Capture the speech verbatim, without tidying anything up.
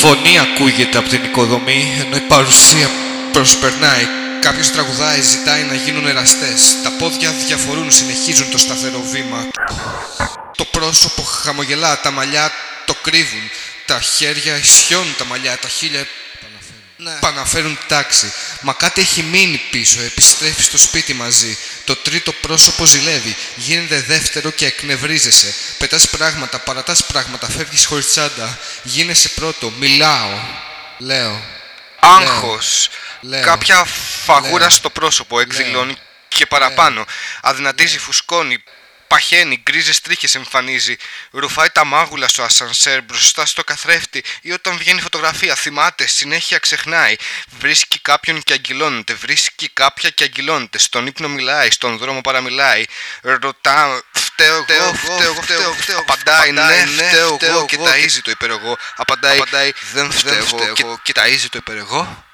φωνή ακούγεται από την οικοδομή, ενώ η παρουσία προσπερνάει. Κάποιος τραγουδάει, ζητάει να γίνουν εραστές. Τα πόδια διαφορούν, συνεχίζουν το σταθερό βήμα. Το πρόσωπο χαμογελά, τα μαλλιά το κρύβουν. Τα χέρια ισιώνουν τα μαλλιά, τα χείλια ναι. Παναφέρουν τάξη. Μα κάτι έχει μείνει πίσω, επιστρέφει στο σπίτι μαζί. Το τρίτο πρόσωπο ζηλεύει, γίνεται δεύτερο και εκνευρίζεσαι. Πετάς πράγματα, παρατάς πράγματα, φεύγεις χωρίς τσάντα. Γίνεσαι πρώτο, μιλάω, λέω. Άγχος. Λέω. Κάποια φαγούρα Λέω. στο πρόσωπο εκδηλώνει Λέω. και παραπάνω. Λέω. Αδυνατίζει, φουσκώνει, παχαίνει, γκρίζες τρίχες εμφανίζει. Ρουφάει τα μάγουλα στο ασανσέρ μπροστά στο καθρέφτη ή όταν βγαίνει φωτογραφία. Θυμάται, συνέχεια ξεχνάει. Βρίσκει κάποιον και αγγυλώνεται. Βρίσκει κάποια και αγγυλώνεται. Στον ύπνο μιλάει, στον δρόμο παραμιλάει. Ρωτά, φταίω εγώ, φταίω, φταίω, φταίω. Απαντάει, ναι, φταίω εγώ και ταΐζει το υπερεγώ. Απαντάει, δεν φταίω εγώ και ταΐζει το υπερεγώ.